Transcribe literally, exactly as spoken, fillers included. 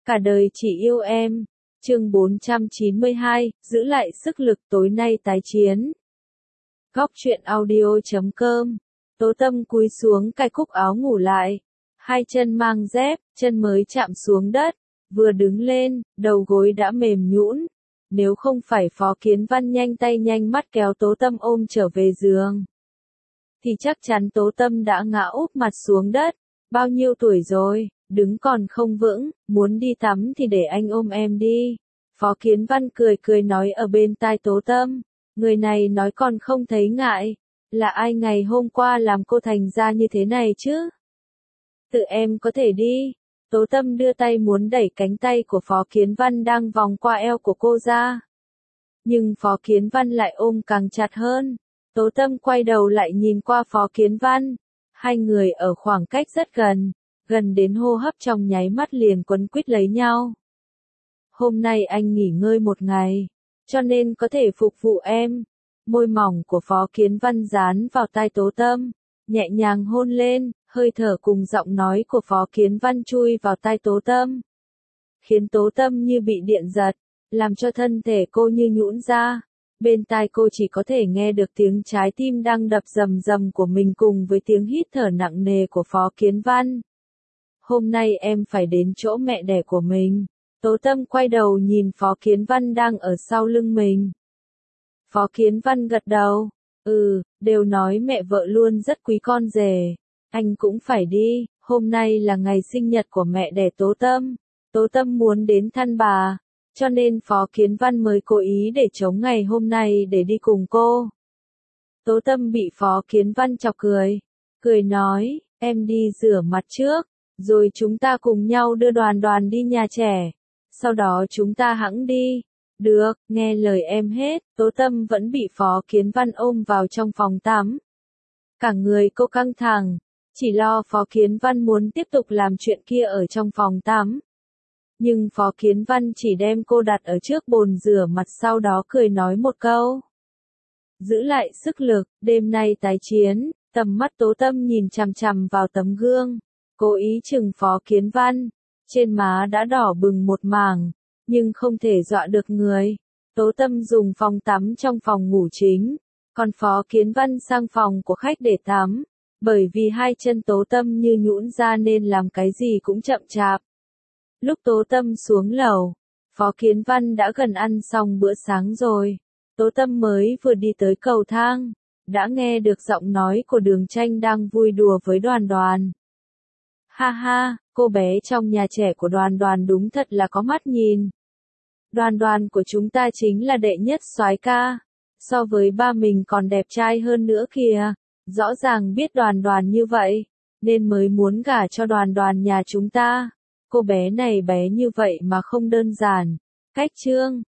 Cả đời chỉ yêu em. Chương bốn trăm chín mươi hai, giữ lại sức lực tối nay tái chiến. Góc truyện audio chấm com. Tố Tâm cúi xuống cài cúc áo ngủ lại. Hai chân mang dép, chân mới chạm xuống đất. Vừa đứng lên, đầu gối đã mềm nhũn. Nếu không phải Phó Kiến Văn nhanh tay nhanh mắt kéo Tố Tâm ôm trở về giường, thì chắc chắn Tố Tâm đã ngã úp mặt xuống đất. Bao nhiêu tuổi rồi, đứng còn không vững, muốn đi tắm thì để anh ôm em đi. Phó Kiến Văn cười cười nói ở bên tai Tố Tâm. Người này nói còn không thấy ngại. Là ai ngày hôm qua làm cô thành ra như thế này chứ? Tự em có thể đi. Tố Tâm đưa tay muốn đẩy cánh tay của Phó Kiến Văn đang vòng qua eo của cô ra. Nhưng Phó Kiến Văn lại ôm càng chặt hơn. Tố Tâm quay đầu lại nhìn qua Phó Kiến Văn. Hai người ở khoảng cách rất gần, gần đến hô hấp trong nháy mắt liền quấn quýt lấy nhau. Hôm nay anh nghỉ ngơi một ngày, cho nên có thể phục vụ em. Môi mỏng của Phó Kiến Văn dán vào tai Tố Tâm, nhẹ nhàng hôn lên, hơi thở cùng giọng nói của Phó Kiến Văn chui vào tai Tố Tâm, khiến Tố Tâm như bị điện giật, làm cho thân thể cô như nhũn ra. Bên tai cô chỉ có thể nghe được tiếng trái tim đang đập rầm rầm của mình cùng với tiếng hít thở nặng nề của Phó Kiến Văn. Hôm nay em phải đến chỗ mẹ đẻ của mình. Tố Tâm quay đầu nhìn Phó Kiến Văn đang ở sau lưng mình. Phó Kiến Văn gật đầu. Ừ, đều nói mẹ vợ luôn rất quý con rể. Anh cũng phải đi, hôm nay là ngày sinh nhật của mẹ đẻ Tố Tâm. Tố Tâm muốn đến thăm bà, cho nên Phó Kiến Văn mới cố ý để chống ngày hôm nay để đi cùng cô. Tố Tâm bị Phó Kiến Văn chọc cười. Cười nói, em đi rửa mặt trước, rồi chúng ta cùng nhau đưa Đoàn Đoàn đi nhà trẻ. Sau đó chúng ta hẵng đi. Được, nghe lời em hết. Tố Tâm vẫn bị Phó Kiến Văn ôm vào trong phòng tắm. Cả người cô căng thẳng, chỉ lo Phó Kiến Văn muốn tiếp tục làm chuyện kia ở trong phòng tắm. Nhưng Phó Kiến Văn chỉ đem cô đặt ở trước bồn rửa mặt, sau đó cười nói một câu. Giữ lại sức lực, đêm nay tái chiến. Tầm mắt Tố Tâm nhìn chằm chằm vào tấm gương, cố ý chừng Phó Kiến Văn. Trên má đã đỏ bừng một mảng, nhưng không thể dọa được người. Tố Tâm dùng phòng tắm trong phòng ngủ chính, còn Phó Kiến Văn sang phòng của khách để tắm. Bởi vì hai chân Tố Tâm như nhũn ra nên làm cái gì cũng chậm chạp. Lúc Tố Tâm xuống lầu, Phó Kiến Văn đã gần ăn xong bữa sáng rồi. Tố Tâm mới vừa đi tới cầu thang, đã nghe được giọng nói của Đường Tranh đang vui đùa với Đoàn Đoàn. Ha ha, cô bé trong nhà trẻ của Đoàn Đoàn đúng thật là có mắt nhìn. Đoàn Đoàn của chúng ta chính là đệ nhất soái ca, so với ba mình còn đẹp trai hơn nữa kìa. Rõ ràng biết Đoàn Đoàn như vậy, nên mới muốn gả cho Đoàn Đoàn nhà chúng ta. Cô bé này bé như vậy mà không đơn giản. Cách trương,